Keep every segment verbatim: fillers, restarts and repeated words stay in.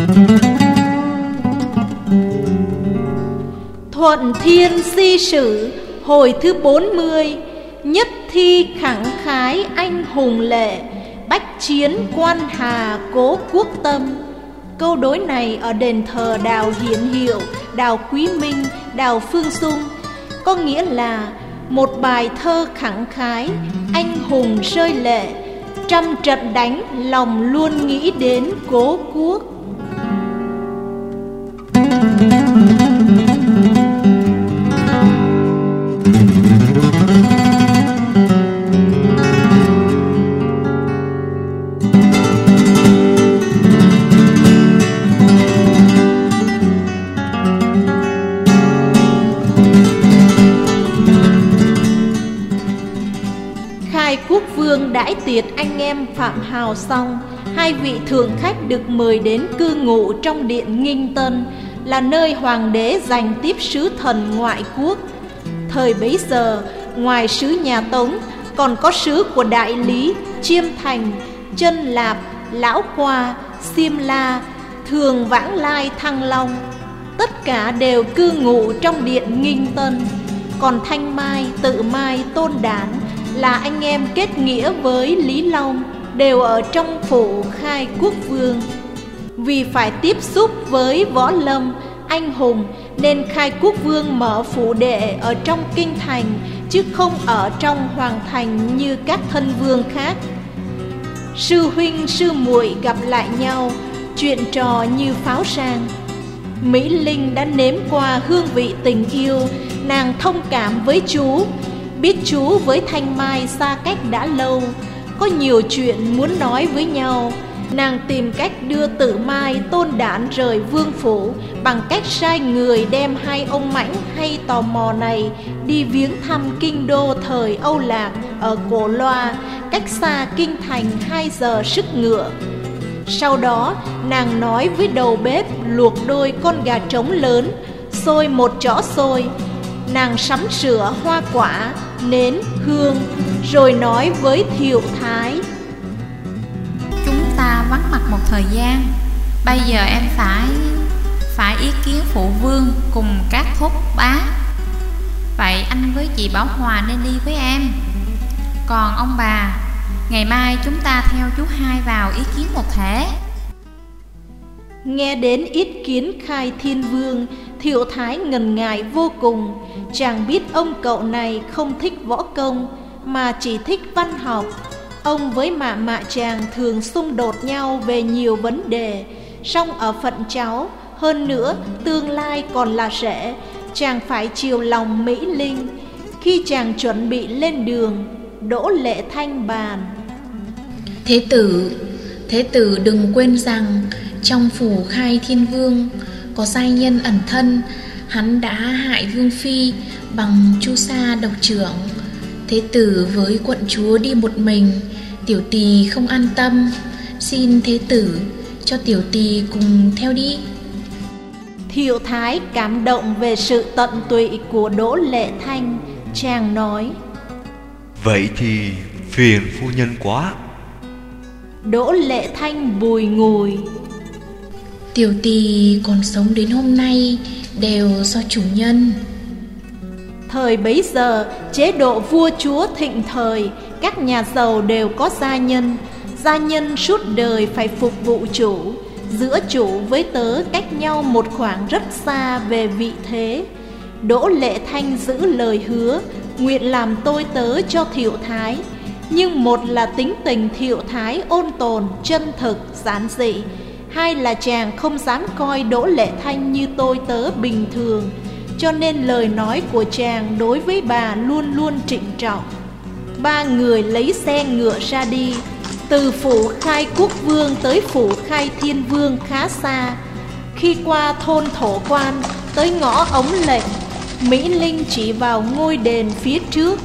Thuận Thiên Si Sử hồi thứ bốn mươi. Nhất thi khẳng khái anh hùng lệ, bách chiến quan hà cố quốc tâm. Câu đối này ở đền thờ Đào Hiển Hiệu, Đào Quý Minh, Đào Phương Dung, có nghĩa là một bài thơ khẳng khái, anh hùng rơi lệ, trăm trận đánh lòng luôn nghĩ đến cố quốc. Khai Quốc Vương đãi tiệc anh em Phạm Hào xong, hai vị thượng khách được mời đến cư ngụ trong điện Nghinh Tân, là nơi hoàng đế dành tiếp sứ thần ngoại quốc. Thời bấy giờ, ngoài sứ nhà Tống, còn có sứ của Đại Lý, Chiêm Thành, Chân Lạp, Lão Qua, Xiêm La, thường vãng lai Thăng Long. Tất cả đều cư ngụ trong điện Nghinh Tân. Còn Thanh Mai, Tự Mai, Tôn Đản là anh em kết nghĩa với Lý Long, đều ở trong phủ Khai Quốc Vương. Vì phải tiếp xúc với võ lâm, anh hùng, nên Khai Quốc Vương mở phủ đệ ở trong kinh thành, chứ không ở trong hoàng thành như các thân vương khác. Sư huynh sư muội gặp lại nhau, chuyện trò như pháo sang. Mỹ Linh đã nếm qua hương vị tình yêu, nàng thông cảm với chú, biết chú với Thanh Mai xa cách đã lâu, có nhiều chuyện muốn nói với nhau. Nàng tìm cách đưa Tự Mai, Tôn Đản rời vương phủ bằng cách sai người đem hai ông mãnh hay tò mò này đi viếng thăm kinh đô thời Âu Lạc ở Cổ Loa, cách xa kinh thành hai giờ sức ngựa. Sau đó nàng nói với đầu bếp luộc đôi con gà trống lớn, xôi một chõ xôi. Nàng sắm sửa hoa quả, nến, hương, rồi nói với Thiệu Thái: chúng ta vắng mặt một thời gian, bây giờ em phải phải ý kiến phụ vương cùng các thúc bá. Vậy anh với chị Bảo Hòa nên đi với em. Còn ông bà, ngày mai chúng ta theo chú hai vào ý kiến một thể. Nghe đến ý kiến Khai Thiên Vương, Thiệu Thái ngần ngại vô cùng. Chàng biết ông cậu này không thích võ công, mà chỉ thích văn học. Ông với mạ mạ chàng thường xung đột nhau về nhiều vấn đề, song ở phận cháu, hơn nữa tương lai còn là rể, chàng phải chiều lòng Mỹ Linh. Khi chàng chuẩn bị lên đường, Đỗ Lệ Thanh bàn: Thế tử, thế tử đừng quên rằng trong phủ Khai Thiên Vương có giai nhân ẩn thân, hắn đã hại vương phi bằng chu sa độc trưởng. Thế tử với quận chúa đi một mình, tiểu tỳ không an tâm, xin thế tử cho tiểu tỳ cùng theo đi. Thiệu Thái cảm động về sự tận tụy của Đỗ Lệ Thanh, chàng nói: vậy thì phiền phu nhân quá. Đỗ Lệ Thanh bùi ngùi: tiểu tỳ còn sống đến hôm nay đều do chủ nhân. Thời bấy giờ, chế độ vua chúa thịnh thời, các nhà giàu đều có gia nhân. Gia nhân suốt đời phải phục vụ chủ. Giữa chủ với tớ cách nhau một khoảng rất xa về vị thế. Đỗ Lệ Thanh giữ lời hứa, nguyện làm tôi tớ cho Thiệu Thái. Nhưng một là tính tình Thiệu Thái ôn tồn, chân thực, giản dị. Hai là chàng không dám coi Đỗ Lệ Thanh như tôi tớ bình thường, cho nên lời nói của chàng đối với bà luôn luôn trịnh trọng. Ba người lấy xe ngựa ra đi. Từ phủ Khai Quốc Vương tới phủ Khai Thiên Vương khá xa. Khi qua thôn Thổ Quan, tới ngõ Ống Lệnh, Mỹ Linh chỉ vào ngôi đền phía trước: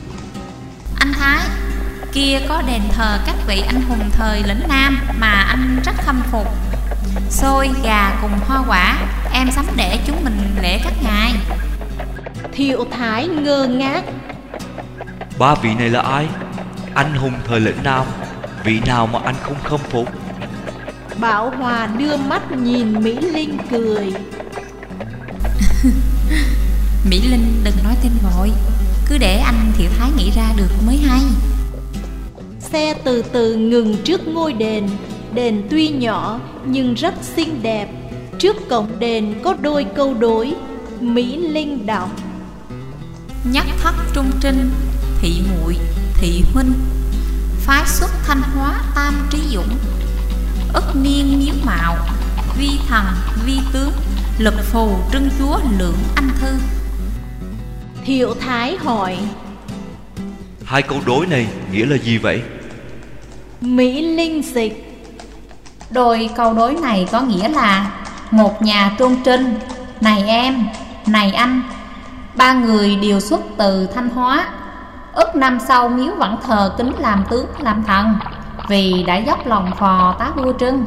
anh Thái, kia có đền thờ các vị anh hùng thời lĩnh Nam mà anh rất khâm phục. Xôi, gà cùng hoa quả, em sắm để chúng mình lễ các ngài. Thiệu Thái ngơ ngác: Ba vị này là ai? Anh hùng thời lĩnh Nam, vị nào mà anh không khâm phục? Bảo Hòa đưa mắt nhìn Mỹ Linh cười. Mỹ Linh đừng nói tên vội, cứ để anh Thiệu Thái nghĩ ra được mới hay. Xe từ từ ngừng trước ngôi đền. Đền tuy nhỏ nhưng rất xinh đẹp. Trước cổng đền có đôi câu đối. Mỹ Linh đọc: Nhất thất trung trinh, thị muội, thị huynh, phái xuất Thanh Hóa tam trí dũng, ất niên miếu mạo, vi thần, vi tướng, lực phù trưng chúa lượng anh thư. Thiệu Thái hỏi: Hai câu đối này nghĩa là gì vậy? Mỹ Linh dịch: Đôi câu đối này có nghĩa là: một nhà trung trinh, này em, này anh, ba người đều xuất từ Thanh Hóa. Ức năm sau miếu vẫn thờ kính làm tướng làm thần, vì đã dốc lòng phò tá vua Trưng.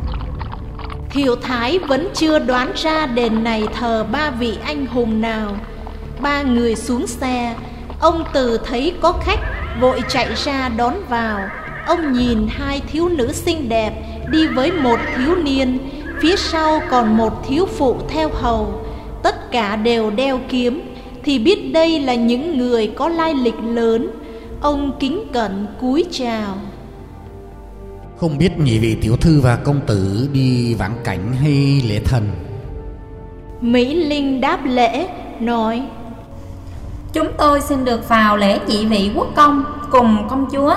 Thiệu Thái vẫn chưa đoán ra đền này thờ ba vị anh hùng nào. Ba người xuống xe. Ông Từ thấy có khách, vội chạy ra đón vào. Ông nhìn hai thiếu nữ xinh đẹp đi với một thiếu niên, phía sau còn một thiếu phụ theo hầu. Tất cả đều đeo kiếm, thì biết đây là những người có lai lịch lớn. Ông kính cẩn cúi chào. Không biết nhị vị tiểu thư và công tử đi vãn cảnh hay lễ thần? Mỹ Linh đáp lễ, nói: Chúng tôi xin được vào lễ nhị vị quốc công cùng công chúa.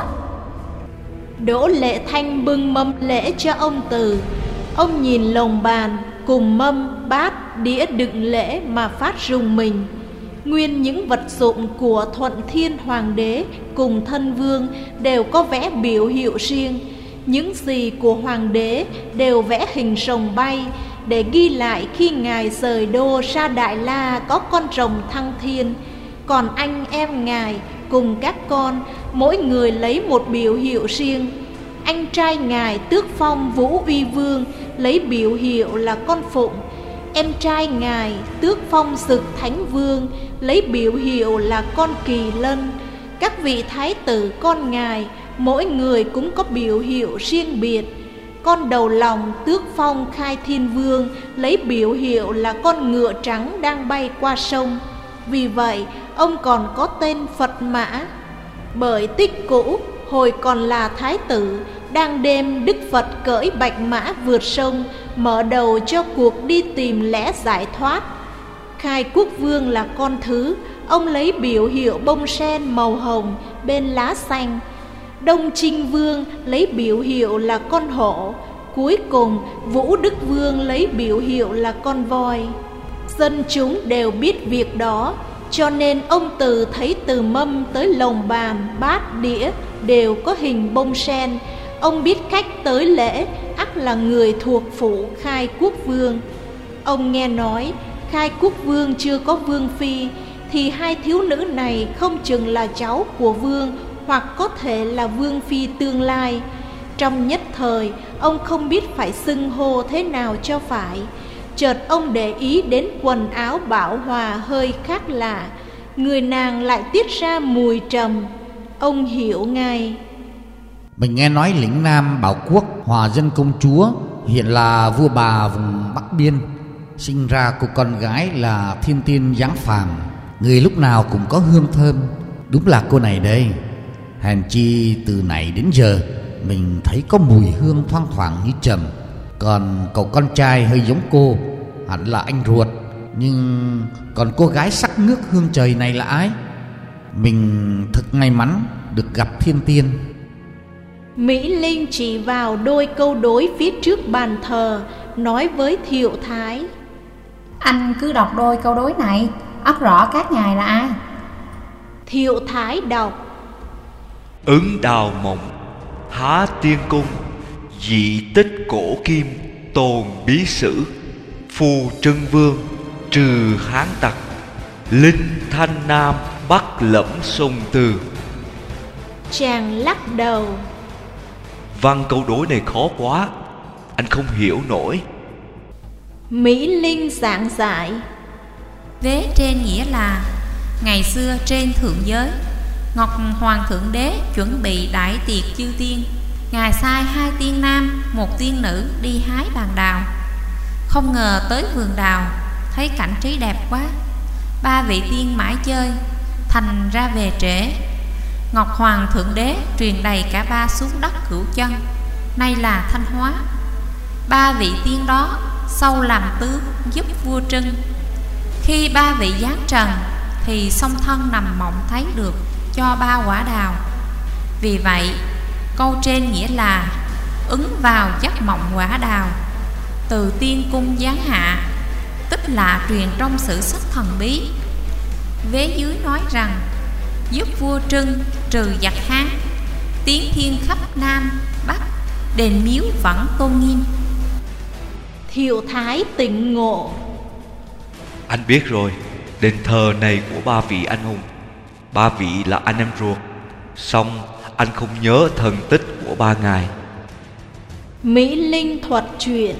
Đỗ Lệ Thanh bưng mâm lễ cho ông Từ. Ông nhìn lồng bàn cùng mâm, bát, đĩa đựng lễ mà phát rùng mình. Nguyên những vật dụng của Thuận Thiên Hoàng đế cùng thân vương đều có vẽ biểu hiệu riêng. Những gì của Hoàng đế đều vẽ hình rồng bay, để ghi lại khi ngài rời đô ra Đại La có con rồng thăng thiên. Còn anh em ngài cùng các con, mỗi người lấy một biểu hiệu riêng. Anh trai ngài tước phong Vũ Uy Vương, lấy biểu hiệu là con phụng. Em trai ngài tước phong Dực Thánh Vương, lấy biểu hiệu là con kỳ lân. Các vị thái tử con ngài, mỗi người cũng có biểu hiệu riêng biệt. Con đầu lòng tước phong Khai Thiên Vương, lấy biểu hiệu là con ngựa trắng đang bay qua sông. Vì vậy ông còn có tên Phật Mã. Bởi tích cũ, hồi còn là thái tử, đang đêm Đức Phật cưỡi bạch mã vượt sông, mở đầu cho cuộc đi tìm lẽ giải thoát. Khai Quốc Vương là con thứ, ông lấy biểu hiệu bông sen màu hồng bên lá xanh. Đông Trinh Vương lấy biểu hiệu là con hổ. Cuối cùng Vũ Đức Vương lấy biểu hiệu là con voi. Dân chúng đều biết việc đó, cho nên ông Từ thấy từ mâm tới lồng bàn, bát, đĩa đều có hình bông sen. Ông biết khách tới lễ ắt là người thuộc phủ Khai Quốc Vương. Ông nghe nói Khai Quốc Vương chưa có vương phi, thì hai thiếu nữ này không chừng là cháu của vương, hoặc có thể là vương phi tương lai. Trong nhất thời, ông không biết phải xưng hô thế nào cho phải. Chợt ông để ý đến quần áo Bảo Hòa hơi khác lạ, người nàng lại tiết ra mùi trầm. Ông hiểu ngay. Mình nghe nói lĩnh Nam Bảo Quốc Hòa Dân công chúa hiện là vua bà vùng Bắc Biên, sinh ra cô con gái là thiên tiên dáng phàm, người lúc nào cũng có hương thơm. Đúng là cô này đây. Hèn chi từ nãy đến giờ mình thấy có mùi hương thoang thoảng như trầm. Còn cậu con trai hơi giống cô, hẳn là anh ruột. Nhưng còn cô gái sắc nước hương trời này là ai? Mình thật may mắn được gặp thiên tiên. Mỹ Linh chỉ vào đôi câu đối phía trước bàn thờ, nói với Thiệu Thái: Anh cứ đọc đôi câu đối này, ắt rõ các ngài là ai. Thiệu Thái đọc: Ứng đào mộng, há tiên cung, dị tích cổ kim, tồn bí sử, phù trưng vương, trừ hán tặc, linh thanh nam, bắc lẫm sông Từ. Chàng lắc đầu: Văn câu đối này khó quá, anh không hiểu nổi. Mỹ Linh giảng giải: Vế trên nghĩa là ngày xưa trên thượng giới, Ngọc Hoàng Thượng Đế chuẩn bị đại tiệc chư tiên, Ngài sai hai tiên nam, một tiên nữ đi hái bàn đào. Không ngờ tới vườn đào, thấy cảnh trí đẹp quá. Ba vị tiên mãi chơi, thành ra về trễ. Ngọc Hoàng Thượng Đế truyền đầy cả ba xuống đất Cửu Chân, nay là Thanh Hóa. Ba vị tiên đó sau làm tướng giúp vua Trưng. Khi ba vị giáng trần thì song thân nằm mộng thấy được cho ba quả đào. Vì vậy câu trên nghĩa là ứng vào giấc mộng quả đào, từ tiên cung giáng hạ, tức là truyền trong sử sách thần bí. Vế dưới nói rằng giúp vua Trưng trừ giặc Hán, tiến thiên khắp Nam Bắc, đền miếu vẫn tôn nghiêm. Thiệu Thái tỉnh ngộ. Anh biết rồi, đền thờ này của ba vị anh hùng. Ba vị là anh em ruột, song anh không nhớ thần tích của ba ngài. Mỹ Linh thuật chuyện.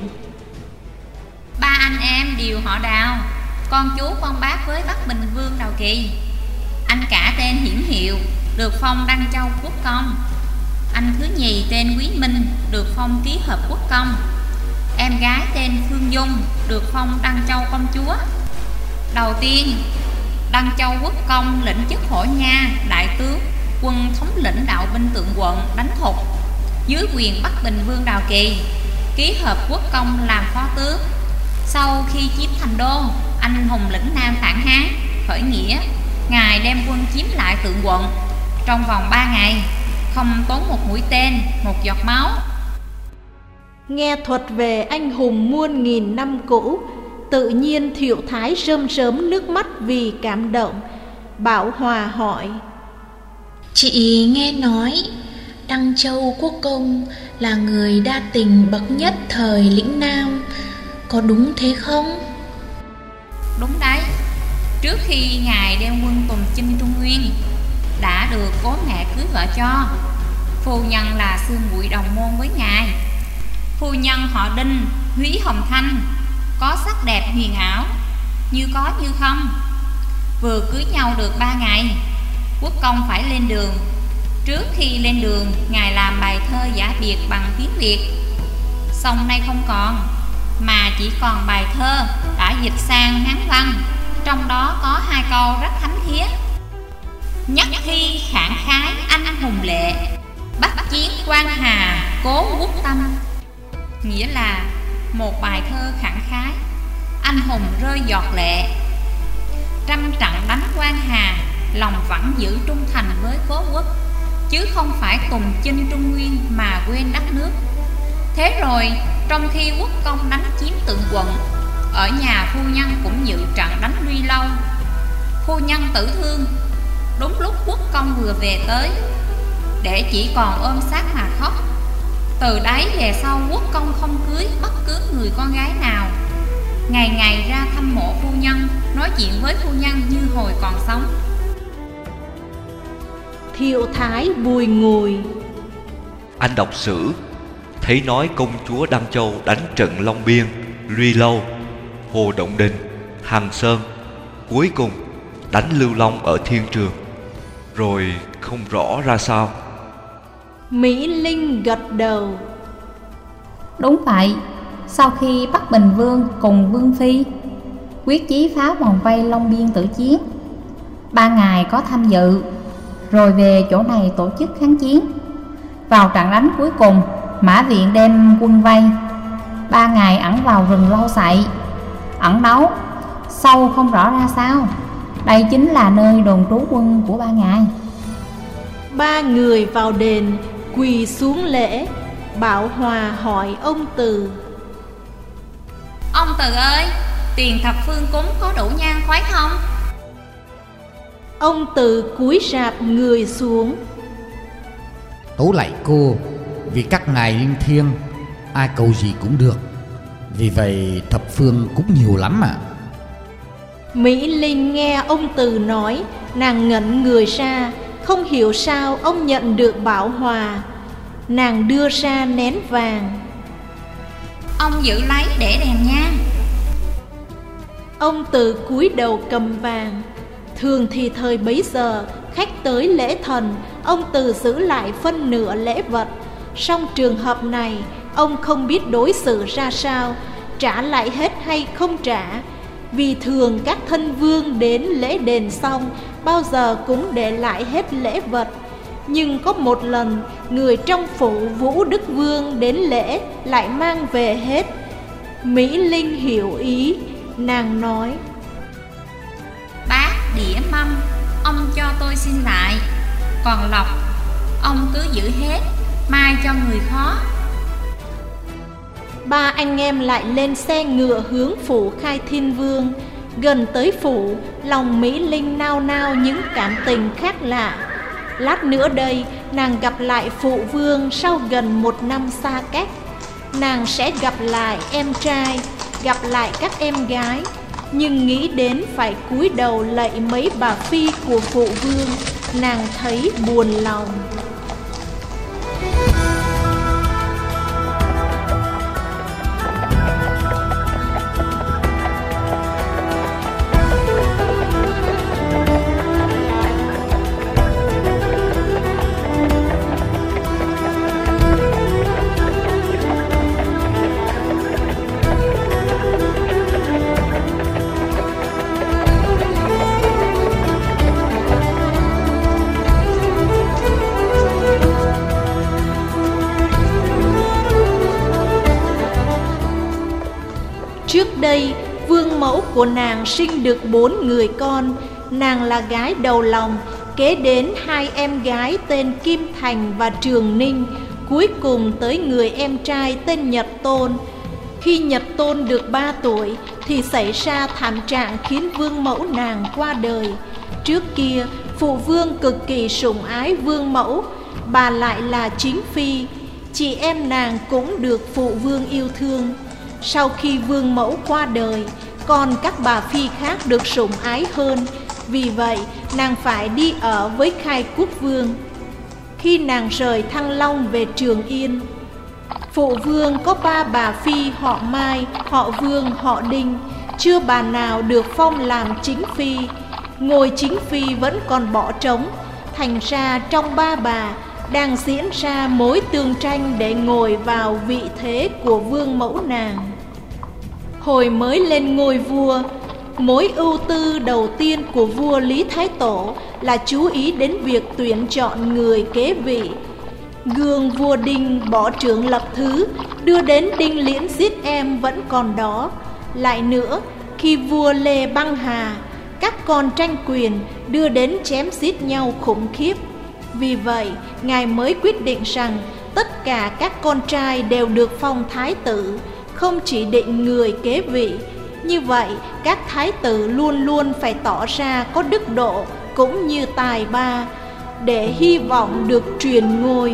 Ba anh em đều họ Đào, con chú con bác với Bắc Bình Vương Đào Kỳ. Anh cả tên Hiển Hiệu, được phong Đăng Châu Quốc Công. Anh thứ nhì tên Quý Minh, được phong Ký Hợp Quốc Công. Em gái tên Phương Dung, được phong Đăng Châu Công Chúa. Đầu tiên, Đăng Châu Quốc Công lĩnh chức Hổ Nha đại tướng, quân thống lĩnh đạo binh Tượng Quận đánh Thục dưới quyền Bắc Bình Vương Đào Kỳ. Ký Hợp Quốc Công làm phó tướng. Sau khi chiếm thành đô, anh hùng lĩnh Nam phản Hán, khởi nghĩa. Ngài đem quân chiếm lại Tượng Quận trong vòng ba ngày, không tốn một mũi tên, một giọt máu. Nghe thuật về anh hùng muôn nghìn năm cũ, tự nhiên Thiệu Thái rơm rớm nước mắt vì cảm động. Bảo Hòa hỏi: Chị nghe nói Đăng Châu Quốc Công là người đa tình bậc nhất thời lĩnh Nam, có đúng thế không? Đúng đấy. Trước khi ngài đem quân tùng chinh Trung Nguyên, đã được cố mẹ cưới vợ cho. Phu nhân là sư muội đồng môn với ngài. Phu nhân họ Đinh, Húy Hồng Thanh, có sắc đẹp huyền ảo, như có như không. Vừa cưới nhau được ba ngày, Quốc công phải lên đường. Trước khi lên đường, ngài làm bài thơ giả biệt bằng tiếng Việt, song nay không còn, mà chỉ còn bài thơ đã dịch sang Hán văn. Trong đó có hai câu rất thánh thiế: nhất thi khẳng khái anh hùng lệ, bắt chiến quan hà cố quốc tâm. Nghĩa là một bài thơ khẳng khái, anh hùng rơi giọt lệ, trăm trận đánh quan hà, lòng vẫn giữ trung thành với cố quốc, chứ không phải tùng chinh Trung Nguyên mà quên đất nước. Thế rồi trong khi quốc công đánh chiếm Tượng Quận, ở nhà phu nhân cũng dự trận đánh Luy Lâu. Phu nhân tử thương, đúng lúc quốc công vừa về tới, để chỉ còn ôm xác mà khóc. Từ đấy về sau quốc công không cưới bất cứ người con gái nào, ngày ngày ra thăm mộ phu nhân, nói chuyện với phu nhân như hồi còn sống. Thiệu Thái bùi ngùi. Anh đọc sử thấy nói công chúa Đăng Châu đánh trận Long Biên, Luy Lâu, Hồ Động Đình, Hằng Sơn, cuối cùng đánh Lưu Long ở Thiên Trường, rồi không rõ ra sao. Mỹ Linh gật đầu. Đúng vậy. Sau khi Bắc Bình Vương cùng Vương Phi quyết chí phá vòng vây Long Biên tử chiến, ba ngài có tham dự, rồi về chỗ này tổ chức kháng chiến. Vào trận đánh cuối cùng, Mã Viện đem quân vây, ba ngài ẩn vào rừng Lâu Sậy ẩn náu, sâu không rõ ra sao. Đây chính là nơi đồn trú quân của ba ngài. Ba người vào đền quỳ xuống lễ. Bảo Hòa hỏi ông Từ: Ông Từ ơi, tiền thập phương cúng có đủ nhang khoái không? Ông Từ cúi rạp người xuống. Tấu lạy cô, vì các ngài linh thiêng, ai cầu gì cũng được, vì vậy thập phương cũng nhiều lắm ạ. Mỹ Linh nghe ông Từ nói, nàng ngẩn người ra, không hiểu sao ông nhận được Bảo Hòa. Nàng đưa ra nén vàng. Ông giữ lấy để đèn nhang. Ông Từ cúi đầu cầm vàng. Thường thì thời bấy giờ, khách tới lễ thần, ông Từ giữ lại phân nửa lễ vật. Song trường hợp này ông không biết đối xử ra sao, trả lại hết hay không trả. Vì thường các thân vương đến lễ đền xong bao giờ cũng để lại hết lễ vật. Nhưng có một lần người trong phủ Vũ Đức Vương đến lễ lại mang về hết. Mỹ Linh hiểu ý, nàng nói: Bát, đĩa, mâm ông cho tôi xin lại, còn lộc ông cứ giữ hết, mai cho người khó. Ba anh em lại lên xe ngựa hướng phủ Khai Thiên Vương. Gần tới phủ, lòng Mỹ Linh nao nao những cảm tình khác lạ. Lát nữa đây nàng gặp lại phụ vương sau gần một năm xa cách. Nàng sẽ gặp lại em trai, gặp lại các em gái. Nhưng nghĩ đến phải cúi đầu lạy mấy bà phi của phụ vương, nàng thấy buồn lòng. Trước đây, vương mẫu của nàng sinh được bốn người con. Nàng là gái đầu lòng, kế đến hai em gái tên Kim Thành và Trường Ninh, cuối cùng tới người em trai tên Nhật Tôn. Khi Nhật Tôn được ba tuổi thì xảy ra thảm trạng khiến vương mẫu nàng qua đời. Trước kia, phụ vương cực kỳ sủng ái vương mẫu, bà lại là chính phi. Chị em nàng cũng được phụ vương yêu thương. Sau khi vương mẫu qua đời, còn các bà phi khác được sủng ái hơn. Vì vậy nàng phải đi ở với Khai Quốc Vương. Khi nàng rời Thăng Long về Trường Yên, phụ vương có ba bà phi họ Mai, họ Vương, họ Đinh. Chưa bà nào được phong làm chính phi. Ngôi chính phi vẫn còn bỏ trống. Thành ra trong ba bà đang diễn ra mối tương tranh để ngồi vào vị thế của vương mẫu nàng. Hồi mới lên ngôi vua, mối ưu tư đầu tiên của vua Lý Thái Tổ là chú ý đến việc tuyển chọn người kế vị. Gương vua Đinh bỏ trưởng lập thứ, đưa đến Đinh Liễn giết em vẫn còn đó. Lại nữa, khi vua Lê băng hà, các con tranh quyền đưa đến chém giết nhau khủng khiếp. Vì vậy, ngài mới quyết định rằng tất cả các con trai đều được phong thái tử, không chỉ định người kế vị. Như vậy, các thái tử luôn luôn phải tỏ ra có đức độ cũng như tài ba, để hy vọng được truyền ngôi.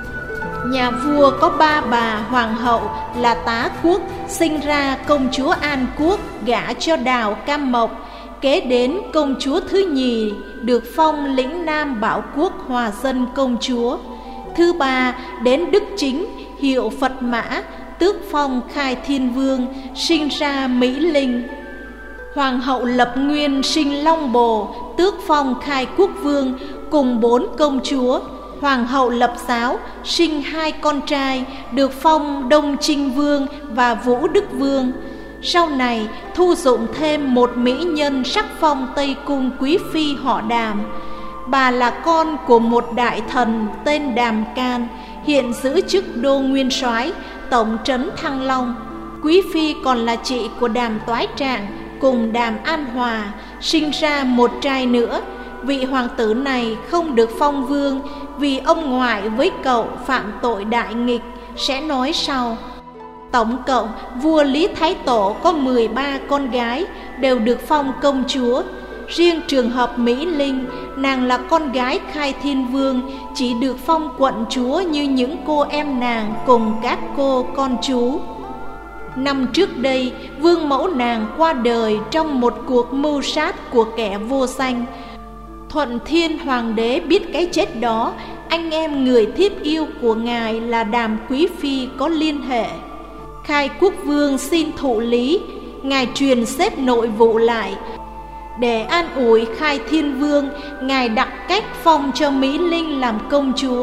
Nhà vua có ba bà hoàng hậu là Tá Quốc, sinh ra công chúa An Quốc, gả cho Đào Cam Mộc. Kế đến công chúa thứ nhì được phong lĩnh Nam Bảo Quốc Hòa Dân công chúa. Thứ ba đến Đức Chính, hiệu Phật Mã, tước phong Khai Thiên Vương, sinh ra Mỹ Linh. Hoàng hậu Lập Nguyên sinh Long Bồ, tước phong Khai Quốc Vương cùng bốn công chúa. Hoàng hậu Lập Giáo sinh hai con trai, được phong Đông Trinh Vương và Vũ Đức Vương. Sau này thu dụng thêm một mỹ nhân sắc phong Tây Cung quý phi họ Đàm. Bà là con của một đại thần tên Đàm Can, hiện giữ chức đô nguyên soái, tổng trấn Thăng Long. Quý phi còn là chị của Đàm Toái Trạng cùng Đàm An Hòa, sinh ra một trai nữa. Vị hoàng tử này không được phong vương vì ông ngoại với cậu phạm tội đại nghịch, sẽ nói sau. Tổng cộng, vua Lý Thái Tổ có mười ba con gái, đều được phong công chúa. Riêng trường hợp Mỹ Linh, nàng là con gái Khai Thiên Vương, chỉ được phong quận chúa như những cô em nàng cùng các cô con chú. Năm trước đây, vương mẫu nàng qua đời trong một cuộc mưu sát của kẻ vô danh. Thuận Thiên Hoàng đế biết cái chết đó, anh em người thiếp yêu của ngài là Đàm Quý Phi có liên hệ. Khai Quốc Vương xin thụ lý, ngài truyền xếp nội vụ lại. Để an ủi Khai Thiên Vương, ngài đặt cách phong cho Mỹ Linh làm công chúa,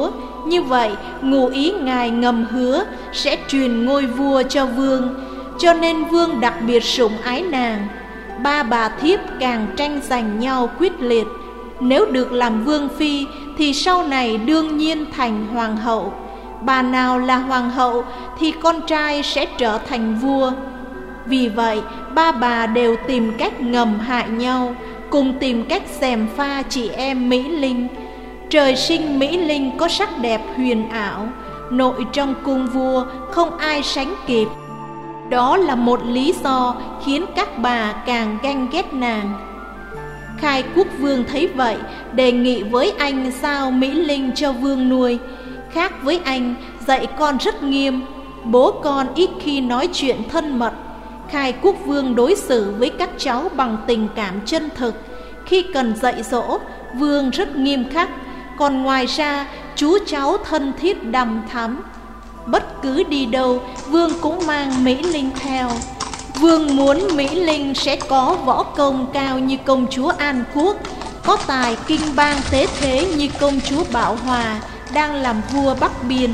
Như vậy ngụ ý ngài ngầm hứa sẽ truyền ngôi vua cho vương, cho nên vương đặc biệt sủng ái nàng. Ba bà thiếp càng tranh giành nhau quyết liệt. Nếu được làm vương phi thì sau này đương nhiên thành hoàng hậu. Bà nào là hoàng hậu thì con trai sẽ trở thành vua. Vì vậy ba bà đều tìm cách ngầm hại nhau, cùng tìm cách gièm pha chị em Mỹ Linh. Trời sinh Mỹ Linh có sắc đẹp huyền ảo, nội trong cung vua không ai sánh kịp. Đó là một lý do khiến các bà càng ganh ghét nàng. Khai Quốc vương thấy vậy, đề nghị với anh giao Mỹ Linh cho vương nuôi. Khác với anh, dạy con rất nghiêm, bố con ít khi nói chuyện thân mật. Khai Quốc vương đối xử với các cháu bằng tình cảm chân thực. Khi cần dạy dỗ, vương rất nghiêm khắc. Còn ngoài ra, chú cháu thân thiết đằm thắm. Bất cứ đi đâu, vương cũng mang Mỹ Linh theo. Vương muốn Mỹ Linh sẽ có võ công cao như công chúa An Quốc, có tài kinh bang tế thế như công chúa Bảo Hòa đang làm vua Bắc Biên.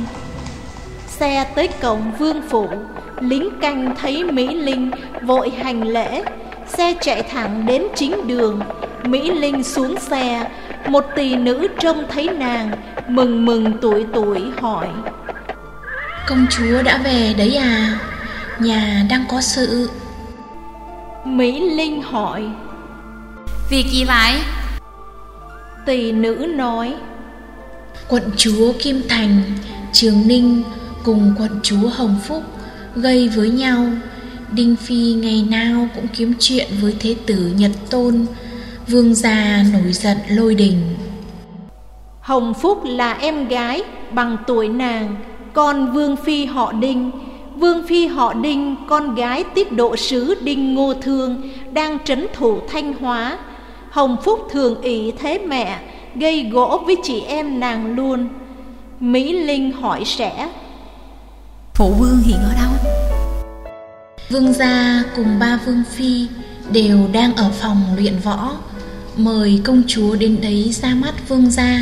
Xe tới cổng vương phủ, lính canh thấy Mỹ Linh vội hành lễ. Xe chạy thẳng đến chính đường. Mỹ Linh xuống xe. Một tỳ nữ trông thấy nàng, mừng mừng tuổi tuổi hỏi: Công chúa đã về đấy à? Nhà đang có sự. Mỹ Linh hỏi: Việc gì vậy? Tỳ nữ nói: Quận chúa Kim Thành, Trường Ninh cùng quận chúa Hồng Phúc gây với nhau. Đinh Phi ngày nào cũng kiếm chuyện với thế tử Nhật Tôn. Vương gia nổi giận lôi đình. Hồng Phúc là em gái bằng tuổi nàng, con Vương Phi họ Đinh. Vương Phi họ Đinh, con gái tiết độ sứ Đinh Ngô Thương, đang trấn thủ Thanh Hóa. Hồng Phúc thường ỷ thế mẹ, gây gỗ với chị em nàng luôn. Mỹ Linh hỏi sẽ: Phụ vương hiện ở đâu? Vương gia cùng ba vương phi đều đang ở phòng luyện võ. Mời công chúa đến đấy ra mắt vương gia.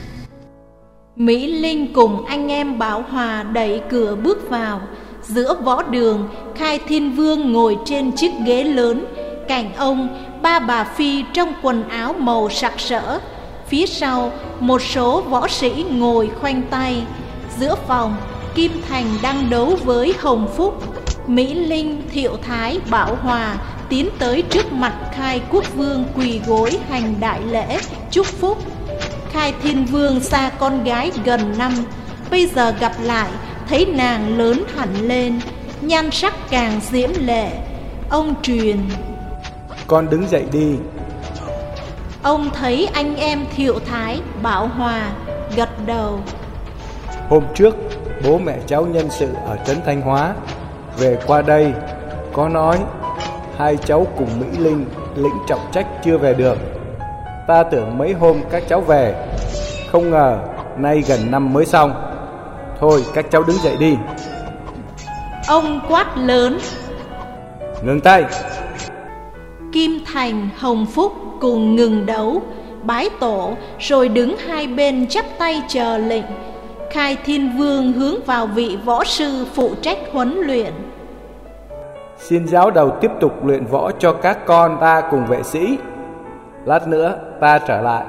Mỹ Linh cùng anh em Bảo Hòa đẩy cửa bước vào. Giữa võ đường, Khai Thiên Vương ngồi trên chiếc ghế lớn. Cạnh ông, ba bà phi trong quần áo màu sặc sỡ. Phía sau, một số võ sĩ ngồi khoanh tay. Giữa phòng, Kim Thành đang đấu với Hồng Phúc. Mỹ Linh, Thiệu Thái, Bảo Hòa tiến tới trước mặt Khai Quốc vương quỳ gối hành đại lễ chúc phúc. Khai Thiên Vương xa con gái gần năm, bây giờ gặp lại thấy nàng lớn hẳn lên, nhan sắc càng diễm lệ. Ông truyền: Con đứng dậy đi. Ông thấy anh em Thiệu Thái, Bảo Hòa gật đầu. Hôm trước bố mẹ cháu nhân sự ở trấn Thanh Hóa về qua đây, có nói hai cháu cùng Mỹ Linh lĩnh trọng trách chưa về được. Ta tưởng mấy hôm các cháu về, không ngờ nay gần năm mới xong. Thôi các cháu đứng dậy đi. Ông quát lớn: Ngừng tay. Kim Thành, Hồng Phúc cùng ngừng đấu, bái tổ, rồi đứng hai bên chắp tay chờ lệnh. Khai Thiên Vương hướng vào vị võ sư phụ trách huấn luyện: Xin giáo đầu tiếp tục luyện võ cho các con ta cùng vệ sĩ. Lát nữa ta trở lại.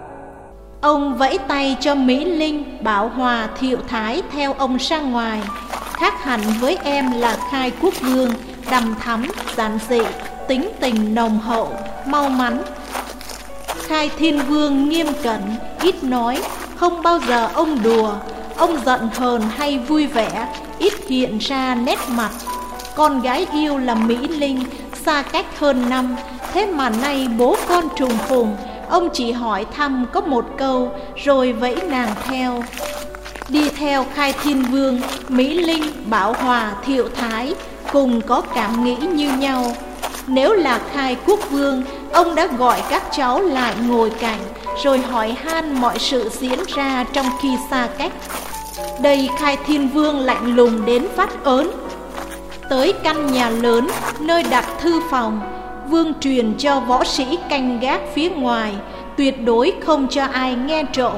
Ông vẫy tay cho Mỹ Linh, Bảo Hòa, Thiệu Thái theo ông ra ngoài. Khác hẳn với em là Khai Quốc vương, đằm thắm, giản dị, tính tình nồng hậu, mau mắn. Khai Thiên Vương nghiêm cẩn, ít nói, không bao giờ ông đùa. Ông giận hờn hay vui vẻ, ít hiện ra nét mặt. Con gái yêu là Mỹ Linh, xa cách hơn năm, thế mà nay bố con trùng phùng. Ông chỉ hỏi thăm có một câu, rồi vẫy nàng theo. Đi theo Khai Thiên Vương, Mỹ Linh, Bảo Hòa, Thiệu Thái cùng có cảm nghĩ như nhau. Nếu là Khai Quốc vương, ông đã gọi các cháu lại ngồi cạnh, rồi hỏi han mọi sự diễn ra trong khi xa cách. Đây Khai Thiên Vương lạnh lùng đến phát ớn. Tới căn nhà lớn nơi đặt thư phòng, vương truyền cho võ sĩ canh gác phía ngoài, tuyệt đối không cho ai nghe trộm.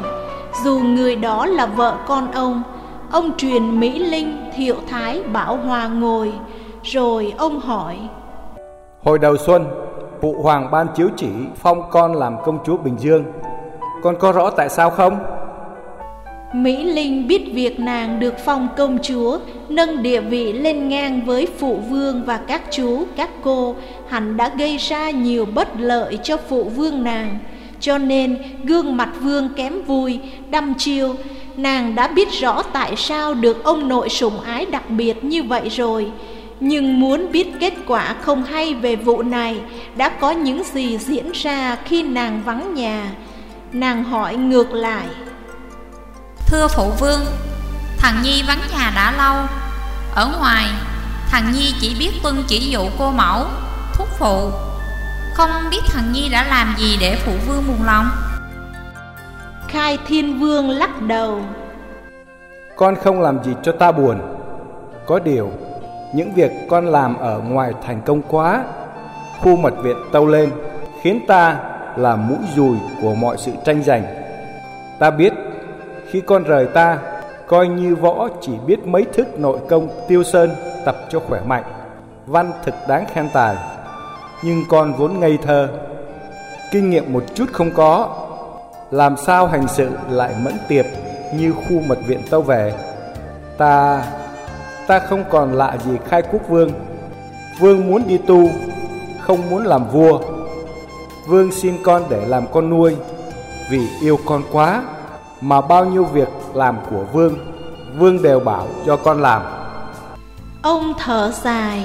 dù người đó là vợ con ông. Ông truyền Mỹ Linh, Thiệu Thái, Bảo Hòa ngồi. Rồi ông hỏi: Hồi đầu xuân, phụ hoàng ban chiếu chỉ phong con làm công chúa Bình Dương. Con có rõ tại sao không? Mỹ Linh biết việc nàng được phong công chúa, nâng địa vị lên ngang với phụ vương và các chú, các cô, hẳn đã gây ra nhiều bất lợi cho phụ vương nàng. Cho nên gương mặt vương kém vui, đăm chiêu. Nàng đã biết rõ tại sao được ông nội sủng ái đặc biệt như vậy rồi. Nhưng muốn biết kết quả không hay về vụ này đã có những gì diễn ra khi nàng vắng nhà. Nàng hỏi ngược lại: Thưa phụ vương, thằng Nhi vắng nhà đã lâu. Ở ngoài, thằng Nhi chỉ biết tuân chỉ dụ cô mẫu, thúc phụ. Không biết thằng Nhi đã làm gì để phụ vương buồn lòng. Khai Thiên Vương lắc đầu: Con không làm gì cho ta buồn. Có điều, những việc con làm ở ngoài thành công quá. Khu mật viện tâu lên, khiến ta là mũi dùi của mọi sự tranh giành. Ta biết, khi con rời ta, coi như võ chỉ biết mấy thức nội công Tiêu Sơn tập cho khỏe mạnh, văn thực đáng khen tài. Nhưng con vốn ngây thơ, kinh nghiệm một chút không có, làm sao hành sự lại mẫn tiệp như khu mật viện tâu về. Ta, ta không còn lạ gì Khai Quốc Vương. Vương muốn đi tu, không muốn làm vua. Vương xin con để làm con nuôi, vì yêu con quá, mà bao nhiêu việc làm của Vương, Vương đều bảo cho con làm. Ông thở dài: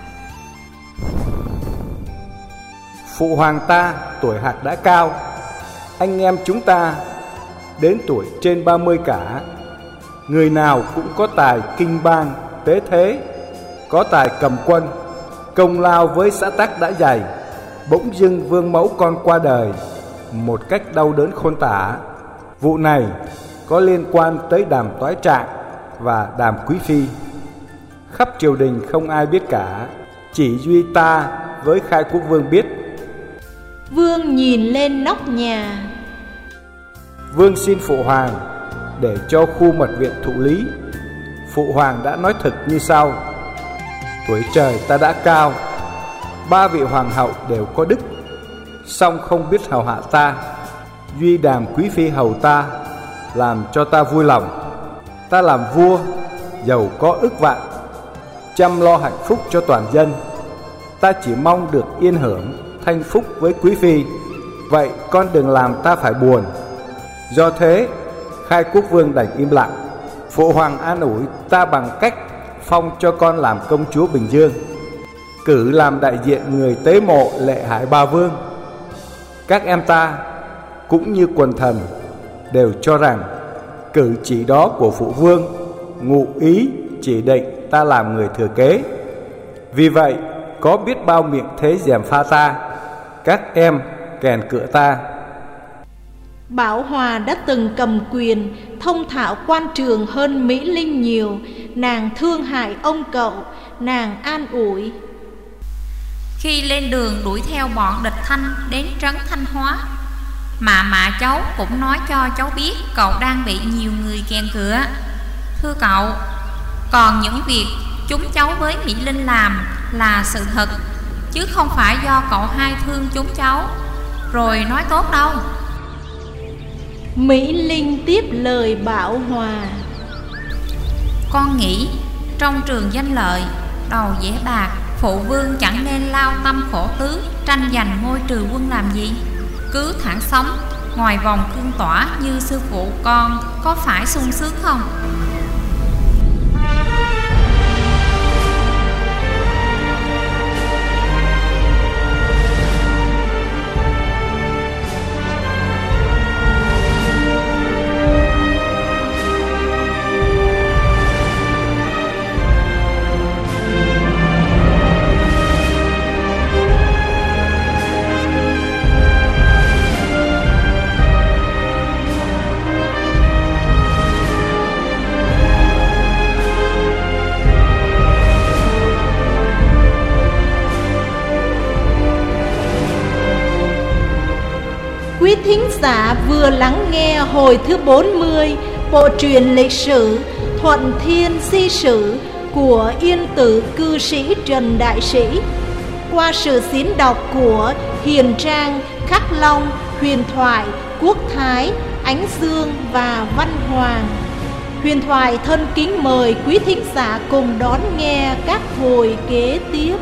Phụ hoàng ta tuổi hạt đã cao, anh em chúng ta đến tuổi trên ba mươi cả. Người nào cũng có tài kinh bang, tế thế, có tài cầm quân, công lao với xã tắc đã dày. Bỗng dưng vương mẫu con qua đời một cách đau đớn khôn tả. Vụ này có liên quan tới Đàm Toái Trạng và Đàm Quý Phi. Khắp triều đình không ai biết cả, chỉ duy ta với Khai Quốc Vương biết. Vương nhìn lên nóc nhà: Vương xin phụ hoàng để cho khu mật viện thụ lý. Phụ hoàng đã nói thực như sau: Tuổi trời ta đã cao, ba vị hoàng hậu đều có đức, song không biết hầu hạ ta. Duy Đàm Quý Phi hầu ta, làm cho ta vui lòng. Ta làm vua, giàu có ức vạn, chăm lo hạnh phúc cho toàn dân. Ta chỉ mong được yên hưởng thanh phúc với Quý Phi. Vậy con đừng làm ta phải buồn. Do thế, Khai Quốc Vương đành im lặng. Phụ hoàng an ủi ta bằng cách phong cho con làm công chúa Bình Dương, cử làm đại diện người tế mộ Lệ Hải Ba Vương. Các em ta cũng như quần thần đều cho rằng cử chỉ đó của phụ vương ngụ ý chỉ định ta làm người thừa kế. Vì vậy có biết bao miệng thế gièm pha ta, các em kèn cựa ta. Bảo Hòa đã từng cầm quyền, thông thạo quan trường hơn Mỹ Linh nhiều. Nàng thương hại ông cậu, nàng an ủi: Khi lên đường đuổi theo bọn địch Thanh đến trấn Thanh Hóa, mà mạ cháu cũng nói cho cháu biết cậu đang bị nhiều người kèn cựa. Thưa cậu, còn những việc chúng cháu với Mỹ Linh làm là sự thật, chứ không phải do cậu hai thương chúng cháu rồi nói tốt đâu. Mỹ Linh tiếp lời Bảo Hòa: Con nghĩ trong trường danh lợi, đầu dễ bạc, phụ vương chẳng nên lao tâm khổ tứ tranh giành ngôi trừ quân làm gì. Cứ thẳng sống ngoài vòng cương tỏa như sư phụ con, có phải sung sướng không? quý thính giả vừa lắng nghe hồi thứ bốn mươi bộ truyện lịch sử Thuận Thiên Si Sử của Yên Tử cư sĩ Trần Đại Sĩ qua sự diễn đọc của Hiền Trang, Khắc Long, Huyền Thoại, Quốc Thái, Ánh Dương và Văn Hoàng. Huyền Thoại thân kính mời quý thính giả cùng đón nghe các hồi kế tiếp.